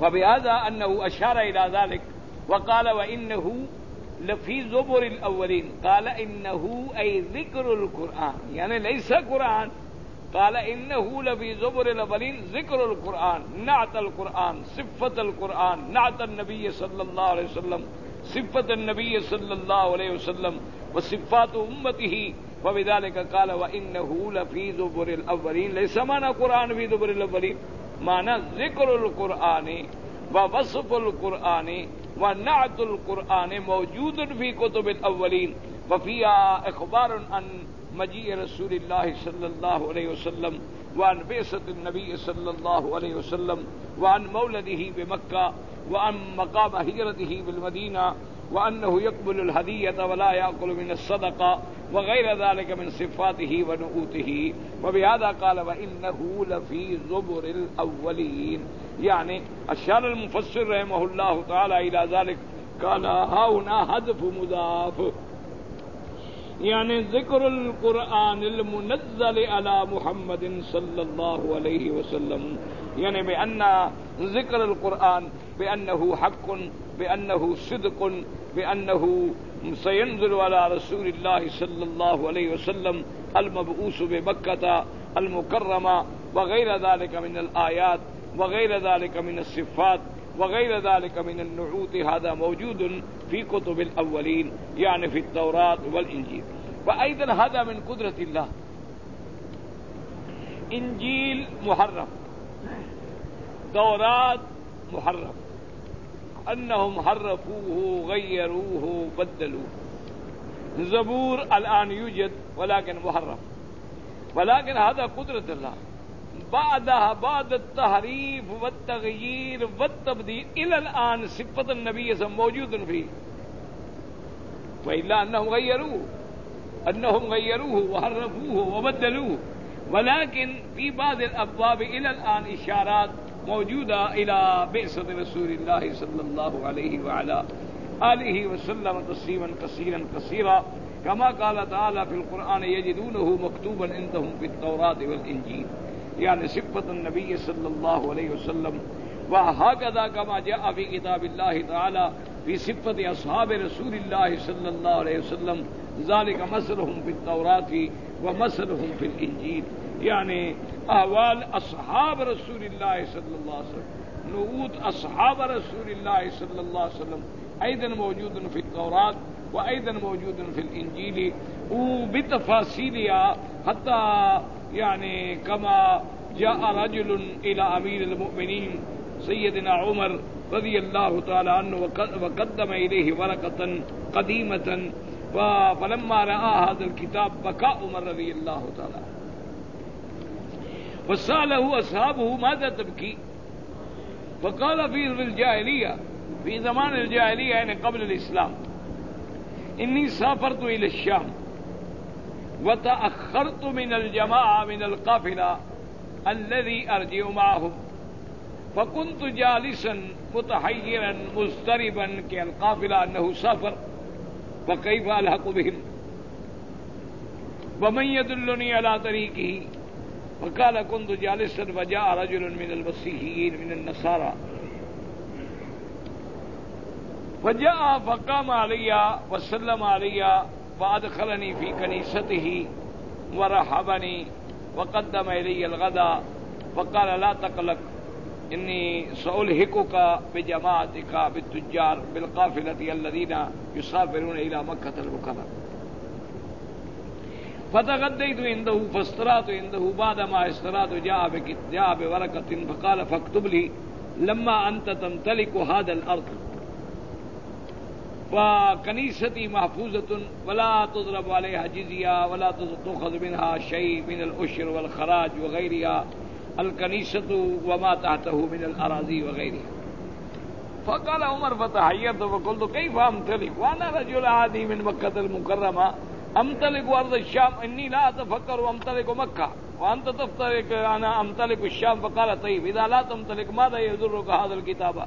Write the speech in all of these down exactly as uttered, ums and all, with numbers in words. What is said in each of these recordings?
فبهذا أنه أشار إلى ذلك وقال وإنه لفي زبر الأولين. قال إنه أي ذكر القرآن، يعني ليس قرآن. قال إنه لفي زبر الأولين ذكر القرآن، نعت القرآن، صفة القرآن، نعت النبي صلى الله عليه وسلم، صفة النبي صلى الله عليه وسلم وصفات أمته. وبذلك قال وإنه لفي زبر الأولين. ليس معنى قرآن في زبر الأولين، معنى ذكر القرآن ووصف القرآن ونعت القرآن موجود في كتب الأولين، وفيها إخبار عن مجيء رسول الله صلى الله عليه وسلم وعن بعثة النبي صلى الله عليه وسلم وعن مولده بمكة وعن مقام هجرته بالمدينة وأنه يقبل الهدية ولا يأكل من الصدقة وغير ذلك من صفاته ونعوته. وبهذا قال وإنه لفي زبر الأولين. يعني أشار المفسر رحمه الله تعالى إلى ذلك. قال هنا هدف مضاف، يعني ذكر القرآن المنزل على محمد صلى الله عليه وسلم، يعني بأن ذكر القرآن بأنه حق، بأنه صدق، بأنه سينزل على رسول الله صلى الله عليه وسلم المبعوث بمكة المكرمة وغير ذلك من الآيات وغير ذلك من الصفات وغير ذلك من النعوت. هذا موجود في كتب الأولين، يعني في التوراة والإنجيل. وأيضا هذا من قدرة الله. إنجيل محرف، توراة محرف، أنهم حرفوه غيروه بدلوه. زبور الآن يوجد ولكن محرف، ولكن هذا قدرة الله. بعدها بعد التحريف والتغيير والتبديل إلى الآن صفة النبي صلى الله عليه وسلم موجود فيه، وإلا أنهم غيروه أنهم غيروه وحرفوه وبدلوه. ولكن في بعض الأبواب إلى الآن إشارات موجودة إلى بعثة رسول الله صلى الله عليه وعلى آله وسلم تسليما كثيرا كثيرا، كما قال تعالى في القرآن يجدونه مكتوبا عندهم في التوراة والإنجيل، يعني صفة النبي صلى الله عليه وسلم. وهكذا كما جاء في كتاب الله تعالى في صفة أصحاب رسول الله صلى الله عليه وسلم، ذلك مثلهم في التوراة ومثلهم في الإنجيل، يعني أحوال أصحاب رسول الله صلى الله عليه وسلم، نعوت أصحاب رسول الله صلى الله عليه وسلم أيضا موجود في التوراة وأيضا موجود في الإنجيل وبتفاصيلها، حتى يعني كما جاء رجل إلى أمير المؤمنين سيدنا عمر رضي الله تعالى عنه وقدم إليه ورقة قديمة، فلما رأى هذا الكتاب بكى عمر رضي الله تعالى عنه، فسأله أصحابه ماذا تبكي؟ فقال في الجاهلية، في زمان الجاهلية يعني قبل الإسلام، إني سافرت إلى الشام وتأخرت من الجماعة من القافلة الذي أرجع معهم، فكنت جالسا متحيرا مضطربا كالقافلة أنه سافر، فكيف ألحق بهم ومن يدلني على طريقه؟ فقال كنت جالسا وجاء رجل من المسيحيين من النصارى فجاء فقام علي وسلم علي فأدخلني في كنيسته ورحبني وقدم إلي الغداء فقال لا تقلق إني سألحقك بجماعتك بالتجار بالقافلة الذين يسافرون إلى مكة المكرمة. فتغديت عنده فاسترات عنده، بعدما استرات جاء جاء بورقة فقال فاكتب لي لما أنت تمتلك هذا الأرض وكنيستي محفوظة ولا تضرب عليها جزية ولا تأخذ منها شيء من العشر والخراج وغيرها، الكنيسة وما تحته من الأراضي وغيرها. فقال عمر فتحيرت وقلت كيف أمتلك وأنا رجل عادي من مكة المكرمة أمتلك أرض الشام، إني لا أتفكر أمتلك مكة وأنت تفترق أنا أمتلك الشام. فقال طيب إذا لا تمتلك ماذا يضرك هذا الكتاب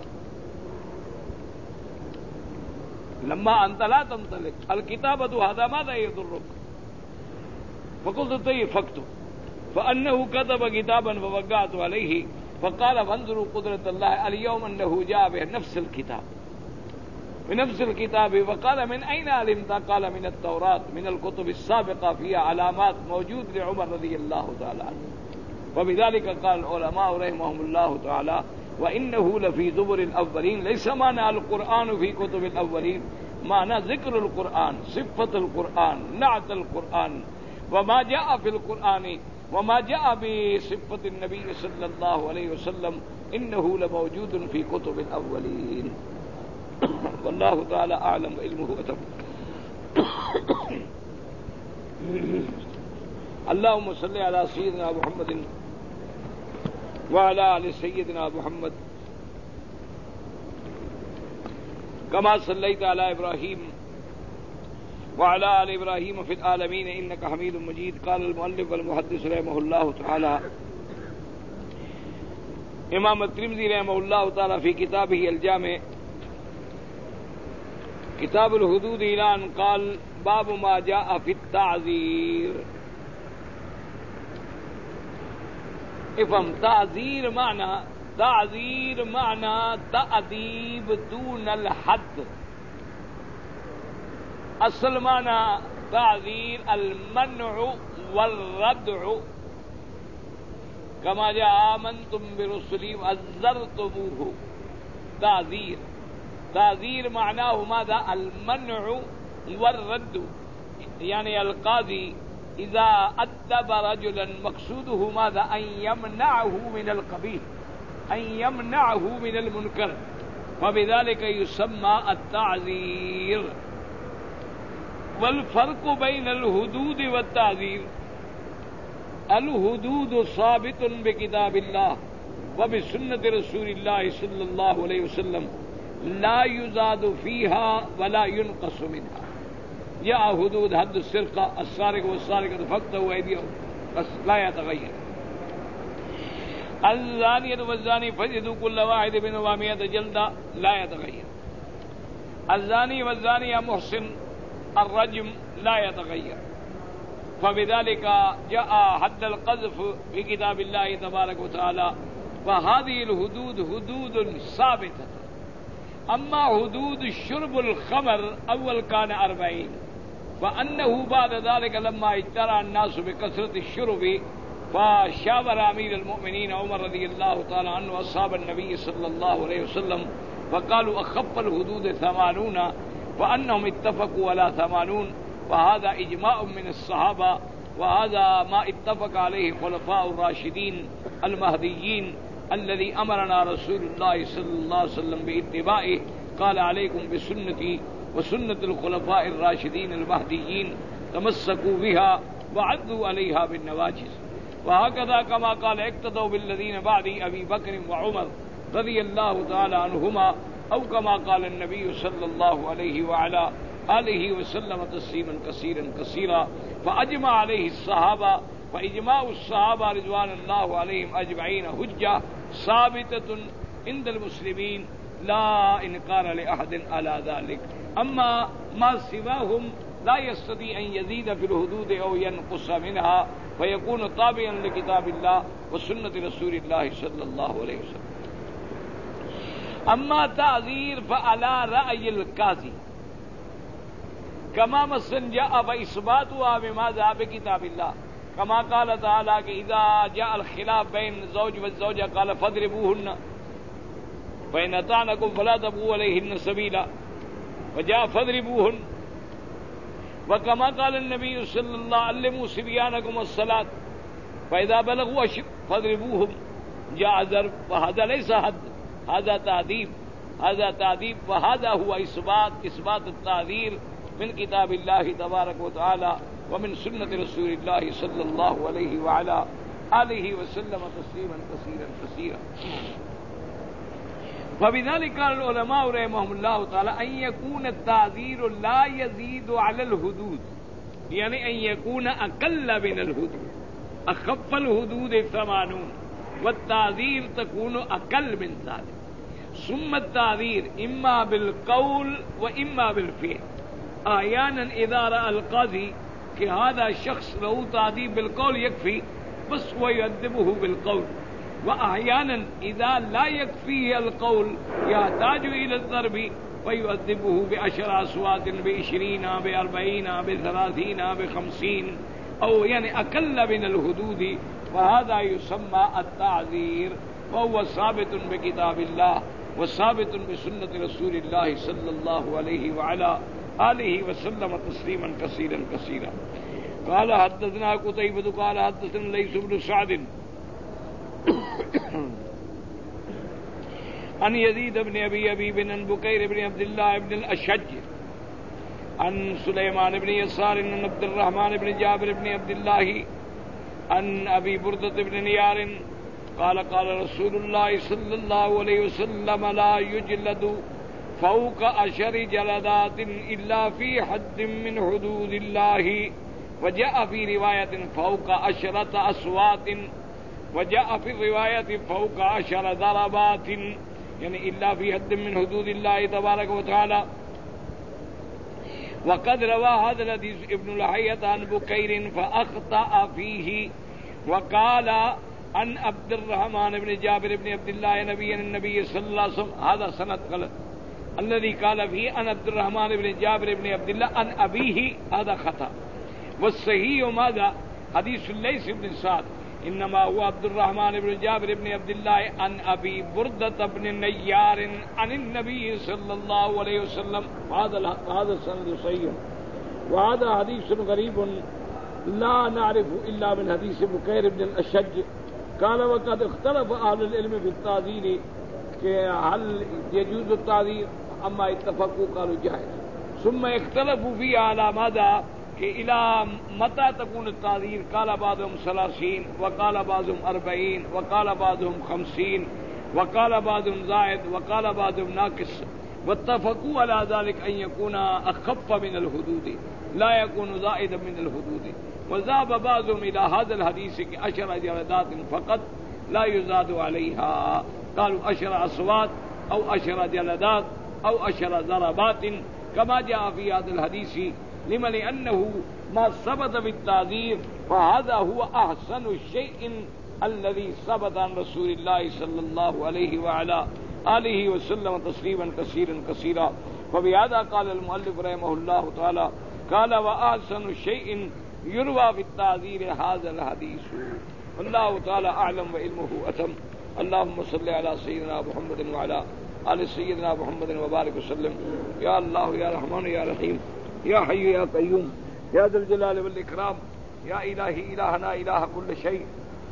لما أنت لا تمتلك الكتابة هذا ماذا يضرك؟ فقلت طيب فاكتب، فأنه كتب كتابا فوقعت عليه فقال فانظروا قدرة الله اليوم أنه جاء بنفس الكتاب بنفس الكتاب. وقال من أين علمت؟ قال من التوراة من الكتب السابقة فيها علامات موجود لعمر رضي الله تعالى عنه. وبذلك قال العلماء رحمهم الله تعالى وإنه لفي زبر الأولين. ليس معنى القرآن في كتب الأولين، معنى ذكر القرآن، صفة القرآن، نعت القرآن، وما جاء في القرآن وما جاء بصفة النبي صلى الله عليه وسلم إنه لموجود في كتب الأولين. والله تعالى أعلم علمه أتم. اللهم صل على سيدنا محمد وعلى آل سيدنا محمد كما صليت على إبراهيم وعلى آل إبراهيم في العالمين إنك حميد مجيد. قال المؤلف والمحدث رحمه الله تعالى امام الترمذی رحمہ اللہ تعالی فی کتابه الجامع کتاب الحدود اعلان قال باب ما جاء في التعذير. افهم تعذير معنى تعذير معنى تأديب دون الحد. اصل معنى تعذير المنع والردع كما جاء آمنتم برسلي وعزرتموه. تعذير تعذير معناه ماذا؟ المنع والرد. يعني القاضي إذا أدب رجلا مقصوده ماذا؟ أن يمنعه من القبيح، أن يمنعه من المنكر، فبذلك يسمى التعذير. والفرق بين الحدود والتعذير الحدود ثابت بكتاب الله وبسنة رسول الله صلى الله عليه وسلم لا يزاد فيها ولا ينقص منها. يا حدود حد السرقة السارق والسارقة فاقطعوا أيديهم بس لا يتغير. الزانية والزاني فاجلدوا كل واحد منهما مئة جلدة لا يتغير. الزاني والزانية محسن الرجم لا يتغير. فبذلك جاء حد القذف في كتاب الله تبارك وتعالى. وهذه الحدود حدود ثابتة. أما حدود الشرب الخمر أول كان أربعين، وأنه بعد ذلك لما اجترى الناس بكثرة الشرب فشاور أمير المؤمنين عمر رضي الله تعالى عنه أصحاب النبي صلى الله عليه وسلم فقالوا أخف الحدود ثمانون، وأنهم اتفقوا على ثمانون، وهذا إجماع من الصحابة، وهذا ما اتفق عليه خلفاء الراشدين المهديين الذي أمرنا رسول الله صلى الله عليه وسلم باتباعه. قال عليكم بسنتي وسنة الخلفاء الراشدين المهديين تمسكوا بها وعضوا عليها بالنواجذ. وهكذا كما قال اقتدوا بالذين بعد أبي بكر وعمر رضي الله تعالى عنهما، أو كما قال النبي صلى الله عليه وعلى آله وسلم تسليما كثيرا كثيرا. فأجمع عليه الصحابة، فإجماع الصحابة رضوان الله عليهم أجمعين حجة ثابتة عند المسلمين لا إنكار لأحد على ذلك. أما ما سواهم لا يستطيع أن يزيد في الحدود أو ينقص منها، فيكون تابعا لكتاب الله وسنة رسول الله صلى الله عليه وسلم. أما تعذير فعلى رأي القاضي كما مثلا جاء فإثباتها بماذا؟ بكتاب الله، كما قال تعالى کہ إذا جاء الخلاف بين الزوج والزوجة قال فاضربوهن فإن أطعنكم فلا تبغوا عليهن سبيلا، وجاء فاضربوهن. وكما قال النبي صلى الله عليه وسلم علموا صبيانكم الصلاة فإذا بلغوا أشد فاضربوهم، جاء ضرب، وهذا ليس حد، هذا تعذيب، هذا تعذيب. وهذا هو إثبات إثبات التعذير من كتاب الله تبارك وتعالى ومن سنة رسول الله صلى الله عليه وعلى آله وسلم تسليما كثيرا كثيرا. فبذلك قال العلماء رحمهم الله تعالى أن يكون التعذير لا يزيد على الحدود، يعني أن يكون أقل من الحدود. أخف الحدود ثمانون والتعذير تكون أقل من ذلك. ثم التعذير إما بالقول وإما بالفعل. أحيانا إذا رأى القاضي کہ هذا شخص له تعذيب بالقول يكفي بس ويؤدبه بالقول، وأحيانا إذا لا يكفيه القول يحتاج إلى الضرب فيؤدبه بعشر أصوات بعشرين بأربعين بثلاثين بخمسين أو يعني أقل من الحدود، وهذا يسمى التعذير، وهو ثابت بكتاب الله وثابت بسنة رسول الله صلى الله عليه وعلى آله وسلم تسليما كثيرا كثيرا. قال حدثنا قتيبة قال حدثنا ليث بن سعد عن يزيد بن أبي أبيب عن بكير بن عبد الله بن الأشج عن سليمان بن يسار عن عبد الرحمن بن جابر بن عبد الله عن أبي بردة بن نيار قال قال رسول الله صلى الله عليه وسلم لا يجلد فوق عشر جلدات إلا في حد من حدود الله، وجاء في رواية فوق عشرة أصوات، وجاء في الرواية فوق عشر ضربات، يعني إلا في حد من حدود الله تبارك وتعالى. وقد روى هذا الحديث ابن لحية عن بكير فأخطأ فيه وقال عن عبد الرحمن بن جابر بن عبد الله نبي النبي صلى الله عليه وسلم، هذا سند غلط. الذي قال فيه عن عبد الرحمن بن جابر بن عبد الله عن أبيه هذا خطأ. والصحيح ماذا؟ حديث ليس بن سعد إنما هو عبد الرحمن بن جابر بن عبد الله عن أبي بردة بن نيار عن النبي صلى الله عليه وسلم، هذا هذا السند صحيح. وهذا حديث غريب لا نعرف إلا من حديث بكير بن الأشج. قال وقد اختلف أهل العلم في التعذير کہ هل يجوز التعذير، أما اتفقوا قالوا جائز. ثم اختلفوا في على ماذا کہ إلى متى تكون التعذير، قال بعضهم ثلاثين وقال بعضهم أربعين وقال بعضهم خمسين وقال بعضهم زائد وقال بعضهم ناقص، واتفقوا على ذلك أن يكون أخف من الحدود لا يكون زائدا من الحدود. وذهب بعضهم إلى هذا الحديث كعشر جلدات فقط لا يزاد عليها، قالوا عشر أصوات أو عشر جلدات أو عشر ضربات كما جاء في هذا الحديث، لما لأنه ما ثبت بالتعذير فهذا هو أحسن الشيء الذي ثبت عن رسول الله صلى الله عليه وعلى آله وسلم تسليما كثيرا كثيرا. فبهذا قال المؤلف رحمه الله تعالى قال وأحسن شيء يروى بالتعذير هذا الحديث. والله تعالى أعلم وعلمه أتم. اللهم صل على سيدنا محمد وعلى آل سيدنا محمد وبارك وسلم. يا الله يا رحمن يا رحيم يا حي يا قيوم يا ذا الجلال والإكرام يا إلهي إلهنا إله كل شيء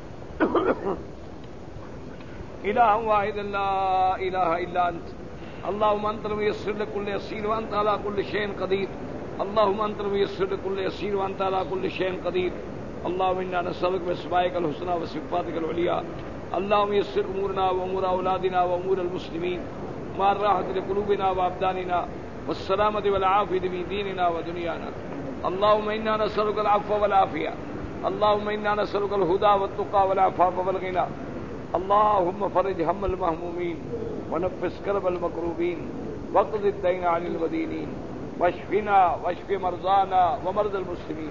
إله واحد لا إله إلا أنت. اللهم أنت الميسر لكل يسير وأنت على كل شيء قدير. اللهم أنت الميسر لكل يسير وأنت على كل شيء قدير. اللهم إنا نسألك بأسمائك الحسنى وصفاتك العليا اللهم يسر أمورنا وأمور أولادنا وأمور المسلمين مع الراحة لقلوبنا وأبداننا والسلامة والعافية في ديننا ودنيانا. اللهم إنا نسألك العفو والعافية. اللهم إنا نسألك الهدى والتقى والعفاف والغنى. اللهم فرج هم المهمومين ونفس كرب المكروبين واقض الدين عن المدينين واشفنا واشف مرضانا ومرضى المسلمين.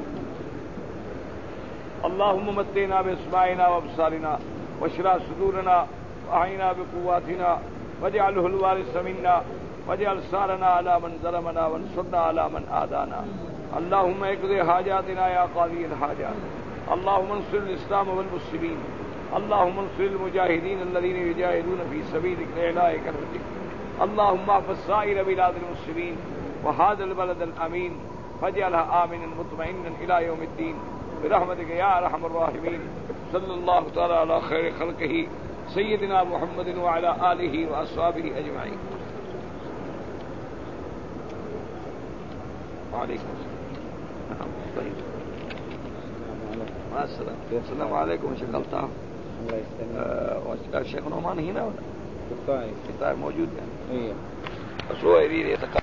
اللهم متنا بأسماعنا وأبصارنا واشرح صدورنا وأعنا بقواتنا واجعله الوارث منا واجعل ثارنا على من ظلمنا وانصرنا على من عادانا. اللهم اقض حاجاتنا يا قاضي الحاجات. اللهم انصر الإسلام والمسلمين. اللهم انصر المجاهدين الذين يجاهدون في سبيلك لإعلاء كلمتك. اللهم احفظ سائر بلاد المسلمين وهذا البلد الأمين فاجعلها آمنا مطمئنا إلى يوم الدين برحمتك يا أرحم الراحمين. صلى الله تعالى على خير خلقه سيدنا محمد وعلى آله وأصحابه أجمعين. وعليكم السلام. طيب مع السلامة. السلام عليكم. شكلتها شيخ نعمان هنا ولا؟ كتاب موجود يعني. ايه. بس هو يريد يتكلم.